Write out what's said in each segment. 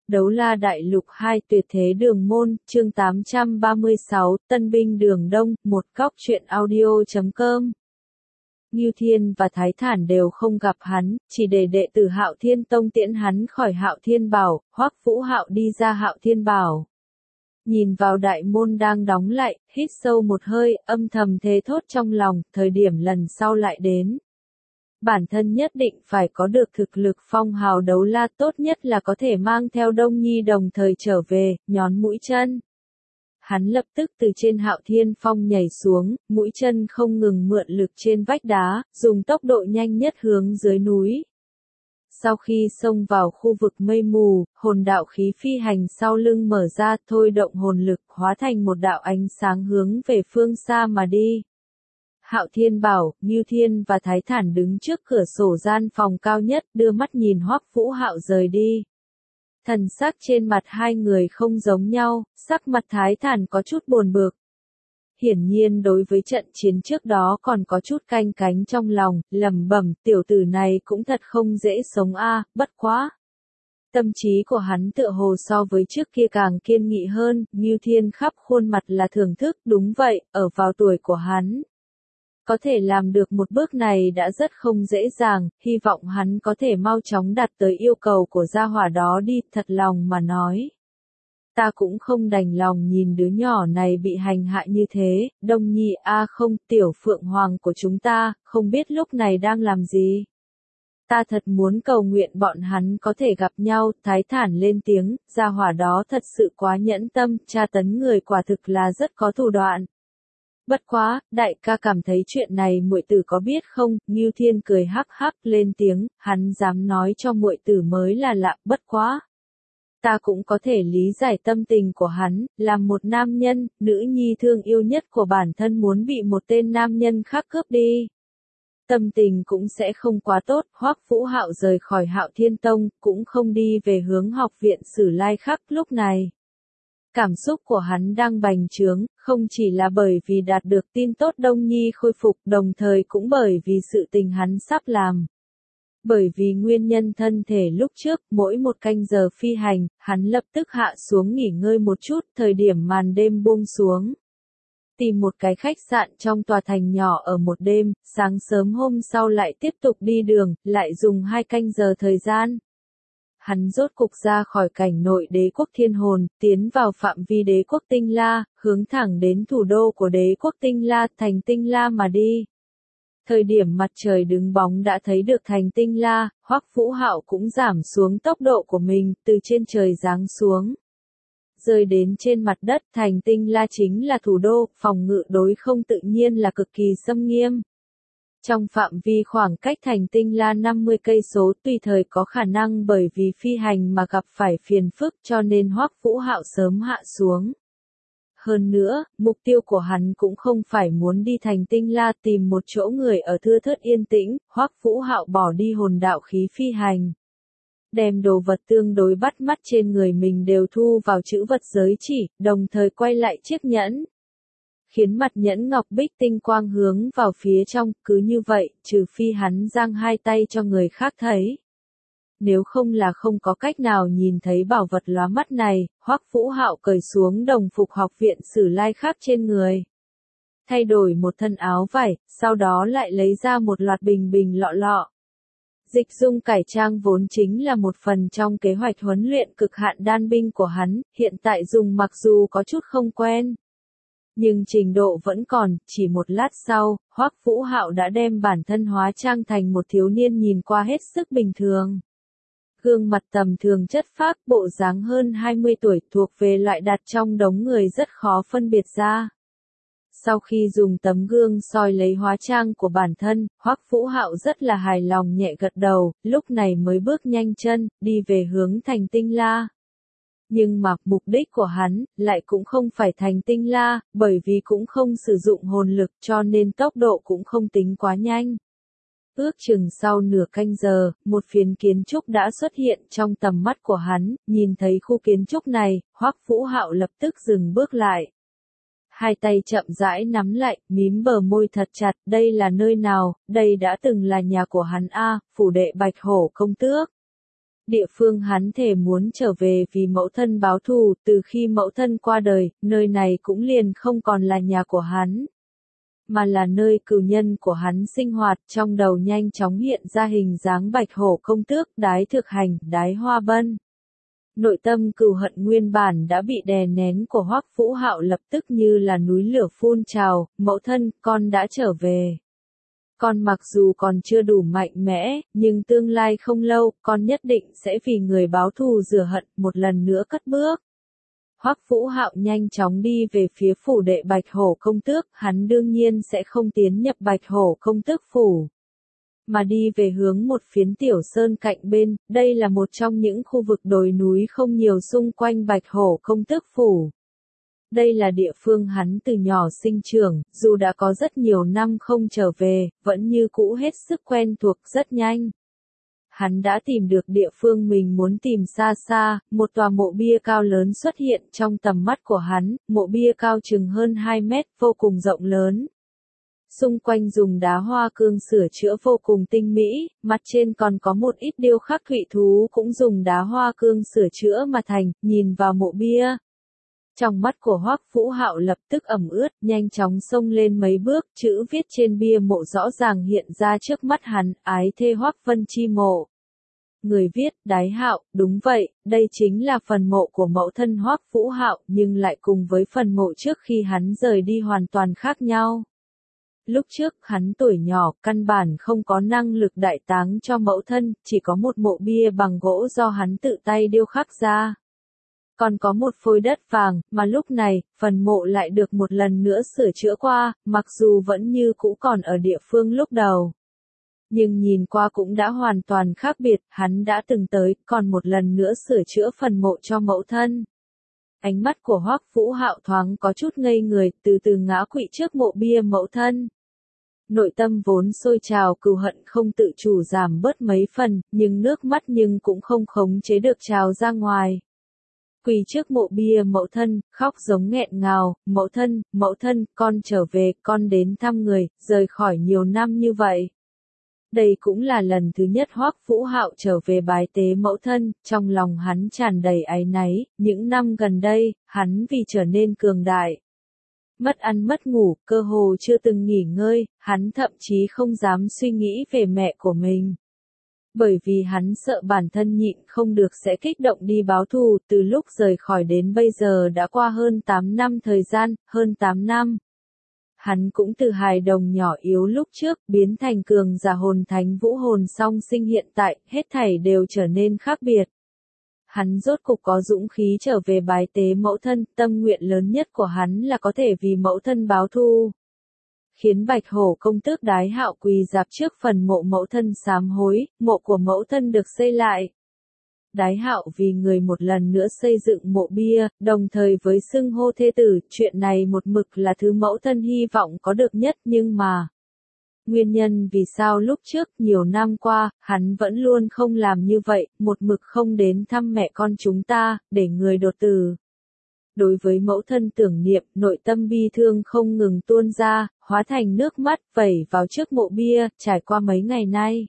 Đấu La Đại Lục 2 Tuyệt Thế Đường Môn, chương 836, Tân binh Đường Đông, một góc truyện audio.com. Ngưu Thiên và Thái Thản đều không gặp hắn, chỉ để đệ tử Hạo Thiên Tông tiễn hắn khỏi Hạo Thiên Bảo, Hoắc Vũ Hạo đi ra Hạo Thiên Bảo. Nhìn vào đại môn đang đóng lại, hít sâu một hơi, âm thầm thề thốt trong lòng, thời điểm lần sau lại đến. Bản thân nhất định phải có được thực lực phong hào đấu la, tốt nhất là có thể mang theo Đông Nhi đồng thời trở về, nhón mũi chân. Hắn lập tức từ trên Hạo Thiên Phong nhảy xuống, mũi chân không ngừng mượn lực trên vách đá, dùng tốc độ nhanh nhất hướng dưới núi. Sau khi xông vào khu vực mây mù, hồn đạo khí phi hành sau lưng mở ra, thôi động hồn lực hóa thành một đạo ánh sáng hướng về phương xa mà đi. Hạo Thiên Bảo, Ngưu Thiên và Thái Thản đứng trước cửa sổ gian phòng cao nhất, đưa mắt nhìn Hoắc Vũ Hạo rời đi. Thần sắc trên mặt hai người không giống nhau, sắc mặt Thái Thản có chút buồn bực. Hiển nhiên đối với trận chiến trước đó còn có chút canh cánh trong lòng, lẩm bẩm, tiểu tử này cũng thật không dễ sống a, bất quá. Tâm trí của hắn tựa hồ so với trước kia càng kiên nghị hơn, Ngưu Thiên khắp khuôn mặt là thưởng thức, đúng vậy, ở vào tuổi của hắn. Có thể làm được một bước này đã rất không dễ dàng, hy vọng hắn có thể mau chóng đạt tới yêu cầu của gia hỏa đó đi, thật lòng mà nói. Ta cũng không đành lòng nhìn đứa nhỏ này bị hành hạ như thế, Đông Nhi a không, tiểu phượng hoàng của chúng ta, không biết lúc này đang làm gì. Ta thật muốn cầu nguyện bọn hắn có thể gặp nhau, Thái Thản lên tiếng, gia hỏa đó thật sự quá nhẫn tâm, tra tấn người quả thực là rất có thủ đoạn. Bất quá, đại ca cảm thấy chuyện này muội tử có biết không? Ngưu Thiên cười hắc hắc lên tiếng, hắn dám nói cho muội tử mới là lạ, bất quá. Ta cũng có thể lý giải tâm tình của hắn, làm một nam nhân, nữ nhi thương yêu nhất của bản thân muốn bị một tên nam nhân khác cướp đi. Tâm tình cũng sẽ không quá tốt, Hoắc Vũ Hạo rời khỏi Hạo Thiên Tông, cũng không đi về hướng học viện Sử Lai Khắc lúc này. Cảm xúc của hắn đang bành trướng, không chỉ là bởi vì đạt được tin tốt Đông Nhi khôi phục, đồng thời cũng bởi vì sự tình hắn sắp làm. Bởi vì nguyên nhân thân thể lúc trước, mỗi một canh giờ phi hành, hắn lập tức hạ xuống nghỉ ngơi một chút, thời điểm màn đêm buông xuống. Tìm một cái khách sạn trong tòa thành nhỏ ở một đêm, sáng sớm hôm sau lại tiếp tục đi đường, lại dùng 2 canh giờ thời gian. Hắn rốt cục ra khỏi cảnh nội đế quốc Thiên Hồn, tiến vào phạm vi đế quốc Tinh La, hướng thẳng đến thủ đô của đế quốc Tinh La, thành Tinh La mà đi. Thời điểm mặt trời đứng bóng đã thấy được thành Tinh La, Hoắc Vũ Hạo cũng giảm xuống tốc độ của mình, từ trên trời giáng xuống. Rơi đến trên mặt đất, thành Tinh La chính là thủ đô, phòng ngự đối không tự nhiên là cực kỳ xâm nghiêm. Trong phạm vi khoảng cách thành Tinh La 50 cây số, tùy thời có khả năng bởi vì phi hành mà gặp phải phiền phức, cho nên Hoắc Vũ Hạo sớm hạ xuống. Hơn nữa, mục tiêu của hắn cũng không phải muốn đi thành Tinh La tìm một chỗ người ở thưa thớt yên tĩnh, Hoắc Vũ Hạo bỏ đi hồn đạo khí phi hành. Đem đồ vật tương đối bắt mắt trên người mình đều thu vào trữ vật giới chỉ, đồng thời quay lại chiếc nhẫn. Khiến mặt nhẫn ngọc bích tinh quang hướng vào phía trong, cứ như vậy, trừ phi hắn giang hai tay cho người khác thấy. Nếu không là không có cách nào nhìn thấy bảo vật lóa mắt này, Hoắc Vũ Hạo cởi xuống đồng phục học viện Sử Lai Khắc trên người. Thay đổi một thân áo vải, sau đó lại lấy ra một loạt bình lọ lọ. Dịch dung cải trang vốn chính là một phần trong kế hoạch huấn luyện cực hạn đan binh của hắn, hiện tại dùng mặc dù có chút không quen. Nhưng trình độ vẫn còn, chỉ một lát sau, Hoắc Vũ Hạo đã đem bản thân hóa trang thành một thiếu niên nhìn qua hết sức bình thường. Gương mặt tầm thường chất phác, bộ dáng hơn 20 tuổi, thuộc về loại đặt trong đống người rất khó phân biệt ra. Sau khi dùng tấm gương soi lấy hóa trang của bản thân, Hoắc Vũ Hạo rất là hài lòng nhẹ gật đầu, lúc này mới bước nhanh chân, đi về hướng thành Tinh La. Nhưng mà, mục đích của hắn, lại cũng không phải thành Tinh La, bởi vì cũng không sử dụng hồn lực cho nên tốc độ cũng không tính quá nhanh. Ước chừng sau nửa canh giờ, một phiến kiến trúc đã xuất hiện trong tầm mắt của hắn, nhìn thấy khu kiến trúc này, Hoắc Vũ Hạo lập tức dừng bước lại. Hai tay chậm rãi nắm lại, mím bờ môi thật chặt, đây là nơi nào, đây đã từng là nhà của hắn a, phủ đệ Bạch Hổ công tước. Địa phương hắn thề muốn trở về vì mẫu thân báo thù, từ khi mẫu thân qua đời, nơi này cũng liền không còn là nhà của hắn, mà là nơi cừu nhân của hắn sinh hoạt. Trong đầu nhanh chóng hiện ra hình dáng Bạch Hổ công tước, Đái Thực Hành, Đái Hoa Bân. Nội tâm cừu hận nguyên bản đã bị đè nén của Hoắc Vũ Hạo lập tức như là núi lửa phun trào. Mẫu thân, con đã trở về. Con mặc dù còn chưa đủ mạnh mẽ, nhưng tương lai không lâu, con nhất định sẽ vì người báo thù rửa hận, một lần nữa cất bước. Hoắc Vũ Hạo nhanh chóng đi về phía phủ đệ Bạch Hổ công tước, hắn đương nhiên sẽ không tiến nhập Bạch Hổ công tước phủ, mà đi về hướng một phiến tiểu sơn cạnh bên. Đây là một trong những khu vực đồi núi không nhiều xung quanh Bạch Hổ công tước phủ. Đây là địa phương hắn từ nhỏ sinh trưởng, dù đã có rất nhiều năm không trở về, vẫn như cũ hết sức quen thuộc. Rất nhanh, hắn đã tìm được địa phương mình muốn tìm. Xa xa, một tòa mộ bia cao lớn xuất hiện trong tầm mắt của hắn, mộ bia cao chừng hơn 2 mét, vô cùng rộng lớn. Xung quanh dùng đá hoa cương sửa chữa vô cùng tinh mỹ, mặt trên còn có một ít điêu khắc thủy thú cũng dùng đá hoa cương sửa chữa mà thành. Nhìn vào mộ bia, trong mắt của Hoắc Vũ Hạo lập tức ẩm ướt, nhanh chóng xông lên mấy bước, chữ viết trên bia mộ rõ ràng hiện ra trước mắt hắn, ái thê Hoắc Vân Chi mộ. Người viết, Đái Hạo, đúng vậy, đây chính là phần mộ của mẫu thân Hoắc Vũ Hạo, nhưng lại cùng với phần mộ trước khi hắn rời đi hoàn toàn khác nhau. Lúc trước, hắn tuổi nhỏ, căn bản không có năng lực đại táng cho mẫu thân, chỉ có một mộ bia bằng gỗ do hắn tự tay điêu khắc ra. Còn có một phôi đất vàng, mà lúc này, phần mộ lại được một lần nữa sửa chữa qua, mặc dù vẫn như cũ còn ở địa phương lúc đầu. Nhưng nhìn qua cũng đã hoàn toàn khác biệt, hắn đã từng tới, còn một lần nữa sửa chữa phần mộ cho mẫu thân. Ánh mắt của Hoắc Vũ Hạo thoáng có chút ngây người, từ từ ngã quỵ trước mộ bia mẫu thân. Nội tâm vốn sôi trào, cừu hận không tự chủ giảm bớt mấy phần, nhưng nước mắt cũng không khống chế được trào ra ngoài. Quỳ trước mộ bia mẫu thân, khóc giống nghẹn ngào, mẫu thân, con trở về, con đến thăm người, rời khỏi nhiều năm như vậy. Đây cũng là lần thứ nhất Hoắc Vũ Hạo trở về bái tế mẫu thân, trong lòng hắn tràn đầy áy náy. Những năm gần đây, hắn vì trở nên cường đại, mất ăn mất ngủ, cơ hồ chưa từng nghỉ ngơi, hắn thậm chí không dám suy nghĩ về mẹ của mình. Bởi vì hắn sợ bản thân nhịn không được sẽ kích động đi báo thù. Từ lúc rời khỏi đến bây giờ đã qua hơn 8 năm thời gian, hơn 8 năm. Hắn cũng từ hài đồng nhỏ yếu lúc trước, biến thành cường giả hồn thánh vũ hồn song sinh hiện tại, hết thảy đều trở nên khác biệt. Hắn rốt cục có dũng khí trở về bái tế mẫu thân, tâm nguyện lớn nhất của hắn là có thể vì mẫu thân báo thù. Khiến Bạch Hổ công tước Đái Hạo quỳ rạp trước phần mộ mẫu thân sám hối, mộ của mẫu thân được xây lại. Đái Hạo vì người một lần nữa xây dựng mộ bia, đồng thời với xưng hô thê tử, chuyện này một mực là thứ mẫu thân hy vọng có được nhất. Nhưng mà, nguyên nhân vì sao lúc trước, nhiều năm qua, hắn vẫn luôn không làm như vậy, một mực không đến thăm mẹ con chúng ta, để người đột tử. Đối với mẫu thân tưởng niệm, nội tâm bi thương không ngừng tuôn ra, hóa thành nước mắt, vẩy vào trước mộ bia. Trải qua mấy ngày nay,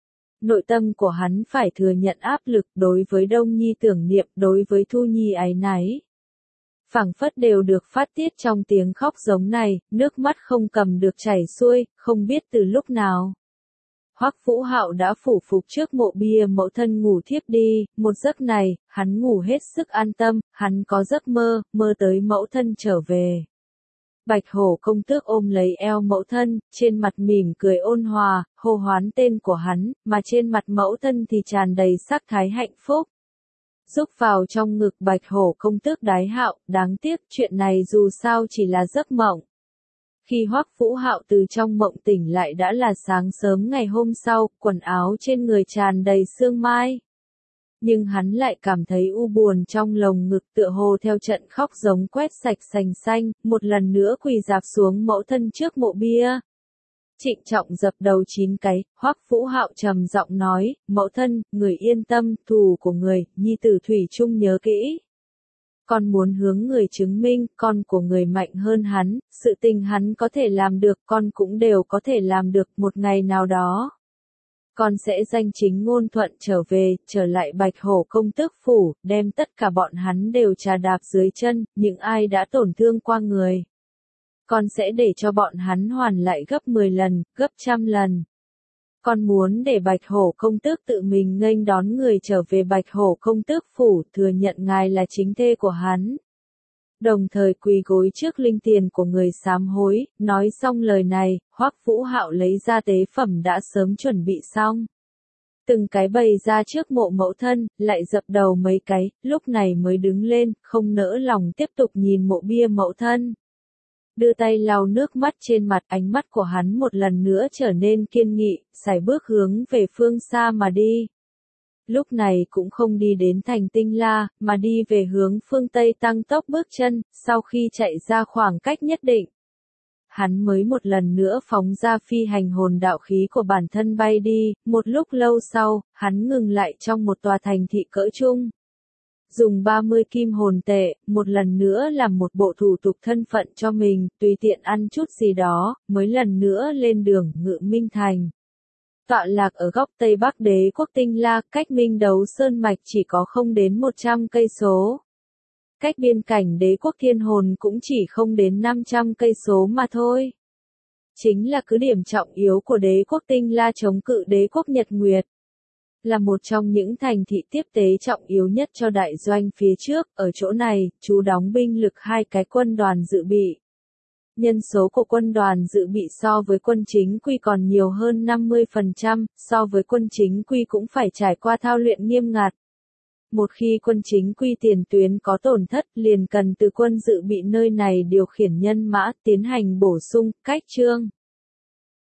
nội tâm của hắn phải thừa nhận áp lực, đối với Đông Nhi tưởng niệm, đối với Thu Nhi áy náy. Phảng phất đều được phát tiết trong tiếng khóc giống này, nước mắt không cầm được chảy xuôi, không biết từ lúc nào. Hoắc Vũ Hạo đã phủ phục trước mộ bia mẫu thân ngủ thiếp đi. Một giấc này, hắn ngủ hết sức an tâm, hắn có giấc mơ, mơ tới mẫu thân trở về. Bạch Hổ công tước ôm lấy eo mẫu thân, trên mặt mỉm cười ôn hòa, hô hoán tên của hắn, mà trên mặt mẫu thân thì tràn đầy sắc thái hạnh phúc. Rúc vào trong ngực Bạch Hổ công tước Đái Hạo, đáng tiếc chuyện này dù sao chỉ là giấc mộng. Khi Hoắc Vũ Hạo từ trong mộng tỉnh lại đã là sáng sớm ngày hôm sau, quần áo trên người tràn đầy sương mai. Nhưng hắn lại cảm thấy u buồn trong lồng ngực, tựa hồ theo trận khóc giống quét sạch sành xanh, một lần nữa quỳ rạp xuống mẫu thân trước mộ bia. Trịnh trọng dập đầu 9 cái, Hoắc Vũ Hạo trầm giọng nói, mẫu thân, người yên tâm, thù của người, nhi tử thủy chung nhớ kỹ. Con muốn hướng người chứng minh, con của người mạnh hơn hắn, sự tình hắn có thể làm được, con cũng đều có thể làm được một ngày nào đó. con sẽ danh chính ngôn thuận trở về, trở lại Bạch Hổ công tước phủ, đem tất cả bọn hắn đều trà đạp dưới chân, những ai đã tổn thương qua người. Con sẽ để cho bọn hắn hoàn lại gấp 10 lần, gấp 100 lần. Con muốn để Bạch Hổ công tước tự mình nghênh đón người trở về Bạch Hổ công tước phủ, thừa nhận ngài là chính thê của hắn. Đồng thời quỳ gối trước linh tiền của người sám hối, nói xong lời này, Hoắc Vũ Hạo lấy ra tế phẩm đã sớm chuẩn bị xong. Từng cái bày ra trước mộ mẫu thân, lại dập đầu mấy cái, lúc này mới đứng lên, không nỡ lòng tiếp tục nhìn mộ bia mẫu thân. Đưa tay lau nước mắt trên mặt, ánh mắt của hắn một lần nữa trở nên kiên nghị, sải bước hướng về phương xa mà đi. Lúc này cũng không đi đến thành Tinh La, mà đi về hướng phương Tây tăng tốc bước chân, sau khi chạy ra khoảng cách nhất định. Hắn mới một lần nữa phóng ra phi hành hồn đạo khí của bản thân bay đi, một lúc lâu sau, hắn ngừng lại trong một tòa thành thị cỡ trung. Dùng 30 kim hồn tệ, một lần nữa làm một bộ thủ tục thân phận cho mình, tùy tiện ăn chút gì đó, mới lần nữa lên đường Ngự Minh Thành. Tọa lạc ở góc Tây Bắc Đế quốc Tinh La, cách Minh Đấu Sơn Mạch chỉ có không đến 100 cây số. Cách biên cảnh Đế quốc Thiên Hồn cũng chỉ không đến 500 cây số mà thôi. Chính là cứ điểm trọng yếu của Đế quốc Tinh La chống cự Đế quốc Nhật Nguyệt. Là một trong những thành thị tiếp tế trọng yếu nhất cho đại doanh phía trước, ở chỗ này, trú đóng binh lực 2 cái quân đoàn dự bị. Nhân số của quân đoàn dự bị so với quân chính quy còn nhiều hơn 50%, so với quân chính quy cũng phải trải qua thao luyện nghiêm ngặt. Một khi quân chính quy tiền tuyến có tổn thất, liền cần từ quân dự bị nơi này điều khiển nhân mã, tiến hành bổ sung, cách trương.